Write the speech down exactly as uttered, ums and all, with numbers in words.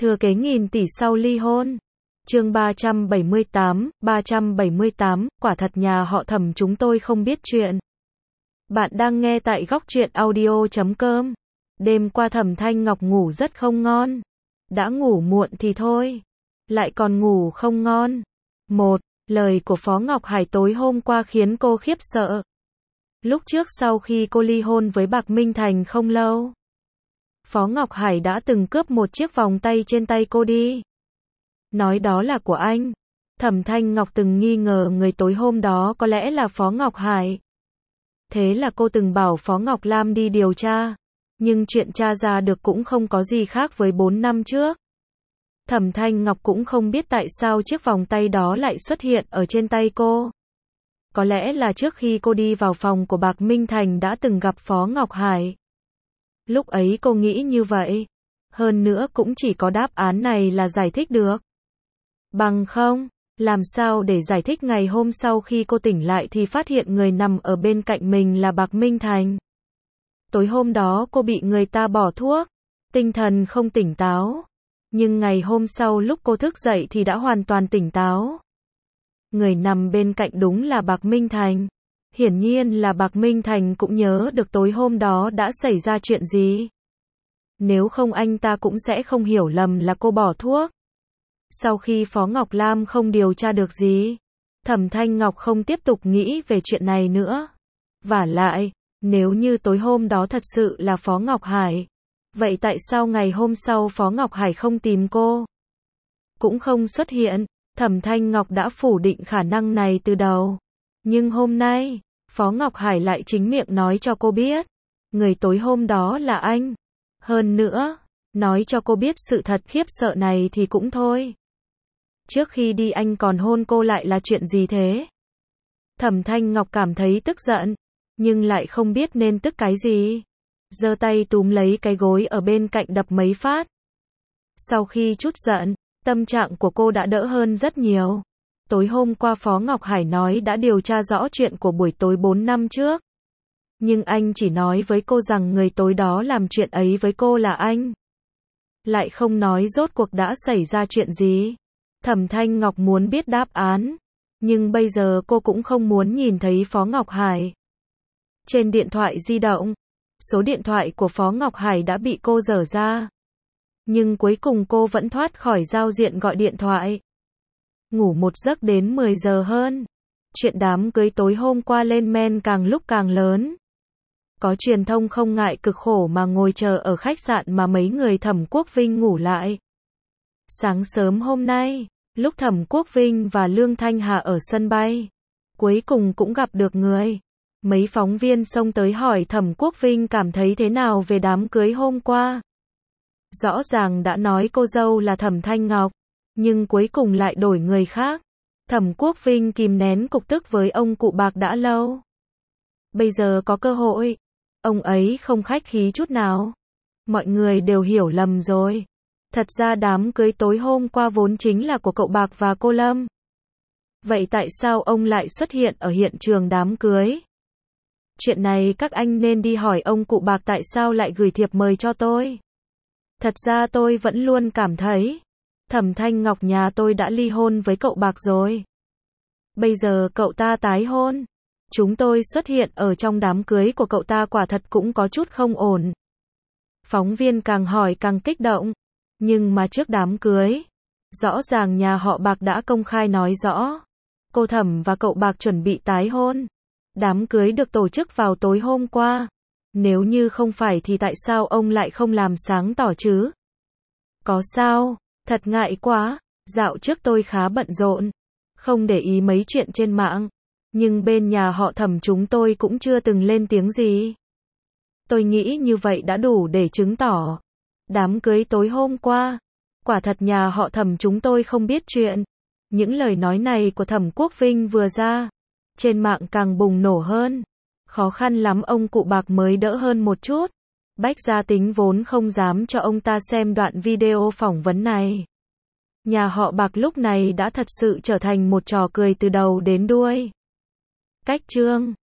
Thừa kế nghìn tỷ sau ly hôn. Chương ba trăm bảy mươi tám, ba trăm bảy mươi tám, quả thật nhà họ Thẩm chúng tôi không biết chuyện. Bạn đang nghe tại góc truyện audio chấm com. Đêm qua Thẩm Thanh Ngọc ngủ rất không ngon. Đã ngủ muộn thì thôi, lại còn ngủ không ngon. Một, lời của Phó Ngọc Hải tối hôm qua khiến cô khiếp sợ. Lúc trước sau khi cô ly hôn với Bạc Minh Thành không lâu, Phó Ngọc Hải đã từng cướp một chiếc vòng tay trên tay cô đi. Nói đó là của anh. Thẩm Thanh Ngọc từng nghi ngờ người tối hôm đó có lẽ là Phó Ngọc Hải. Thế là cô từng bảo Phó Ngọc Lam đi điều tra. Nhưng chuyện tra ra được cũng không có gì khác với bốn năm trước. Thẩm Thanh Ngọc cũng không biết tại sao chiếc vòng tay đó lại xuất hiện ở trên tay cô. Có lẽ là trước khi cô đi vào phòng của Bạc Minh Thành đã từng gặp Phó Ngọc Hải. Lúc ấy cô nghĩ như vậy. Hơn nữa cũng chỉ có đáp án này là giải thích được. Bằng không, làm sao để giải thích ngày hôm sau khi cô tỉnh lại thì phát hiện người nằm ở bên cạnh mình là Bạc Minh Thành. Tối hôm đó cô bị người ta bỏ thuốc, tinh thần không tỉnh táo. Nhưng ngày hôm sau lúc cô thức dậy thì đã hoàn toàn tỉnh táo. Người nằm bên cạnh đúng là Bạc Minh Thành. Hiển nhiên là Bạc Minh Thành cũng nhớ được tối hôm đó đã xảy ra chuyện gì. Nếu không anh ta cũng sẽ không hiểu lầm là cô bỏ thuốc. Sau khi Phó Ngọc Lam không điều tra được gì, Thẩm Thanh Ngọc không tiếp tục nghĩ về chuyện này nữa. Vả lại, nếu như tối hôm đó thật sự là Phó Ngọc Hải, vậy tại sao ngày hôm sau Phó Ngọc Hải không tìm cô? Cũng không xuất hiện. Thẩm Thanh Ngọc đã phủ định khả năng này từ đầu. Nhưng hôm nay, Phó Ngọc Hải lại chính miệng nói cho cô biết. Người tối hôm đó là anh. Hơn nữa, nói cho cô biết sự thật khiếp sợ này thì cũng thôi. Trước khi đi anh còn hôn cô lại là chuyện gì thế? Thẩm Thanh Ngọc cảm thấy tức giận, nhưng lại không biết nên tức cái gì. Giơ tay túm lấy cái gối ở bên cạnh đập mấy phát. Sau khi trút giận, tâm trạng của cô đã đỡ hơn rất nhiều. Tối hôm qua Phó Ngọc Hải nói đã điều tra rõ chuyện của buổi tối bốn năm trước. Nhưng anh chỉ nói với cô rằng người tối đó làm chuyện ấy với cô là anh. Lại không nói rốt cuộc đã xảy ra chuyện gì. Thẩm Thanh Ngọc muốn biết đáp án. Nhưng bây giờ cô cũng không muốn nhìn thấy Phó Ngọc Hải. Trên điện thoại di động, số điện thoại của Phó Ngọc Hải đã bị cô dở ra. Nhưng cuối cùng cô vẫn thoát khỏi giao diện gọi điện thoại. Ngủ một giấc đến mười giờ hơn. Chuyện đám cưới tối hôm qua lên men càng lúc càng lớn. Có truyền thông không ngại cực khổ mà ngồi chờ ở khách sạn mà mấy người Thẩm Quốc Vinh ngủ lại. Sáng sớm hôm nay, lúc Thẩm Quốc Vinh và Lương Thanh Hà ở sân bay, cuối cùng cũng gặp được người. Mấy phóng viên xông tới hỏi Thẩm Quốc Vinh cảm thấy thế nào về đám cưới hôm qua. Rõ ràng đã nói cô dâu là Thẩm Thanh Ngọc, nhưng cuối cùng lại đổi người khác. Thẩm Quốc Vinh kìm nén cục tức với ông cụ Bạc đã lâu. Bây giờ có cơ hội, ông ấy không khách khí chút nào. Mọi người đều hiểu lầm rồi. Thật ra đám cưới tối hôm qua vốn chính là của cậu Bạc và cô Lâm. Vậy tại sao ông lại xuất hiện ở hiện trường đám cưới? Chuyện này các anh nên đi hỏi ông cụ Bạc tại sao lại gửi thiệp mời cho tôi. Thật ra tôi vẫn luôn cảm thấy, Thẩm Thanh Ngọc nhà tôi đã ly hôn với cậu Bạc rồi. Bây giờ cậu ta tái hôn. Chúng tôi xuất hiện ở trong đám cưới của cậu ta quả thật cũng có chút không ổn. Phóng viên càng hỏi càng kích động. Nhưng mà trước đám cưới, rõ ràng nhà họ Bạc đã công khai nói rõ. Cô Thẩm và cậu Bạc chuẩn bị tái hôn. Đám cưới được tổ chức vào tối hôm qua. Nếu như không phải thì tại sao ông lại không làm sáng tỏ chứ? Có sao? Thật ngại quá. Dạo trước tôi khá bận rộn, không để ý mấy chuyện trên mạng. Nhưng bên nhà họ Thẩm chúng tôi cũng chưa từng lên tiếng gì. Tôi nghĩ như vậy đã đủ để chứng tỏ. Đám cưới tối hôm qua, quả thật nhà họ Thẩm chúng tôi không biết chuyện. Những lời nói này của Thẩm Quốc Vinh vừa ra, trên mạng càng bùng nổ hơn. Khó khăn lắm ông cụ Bạc mới đỡ hơn một chút. Bách Gia Tính vốn không dám cho ông ta xem đoạn video phỏng vấn này. Nhà họ Bạc lúc này đã thật sự trở thành một trò cười từ đầu đến đuôi. Cách chương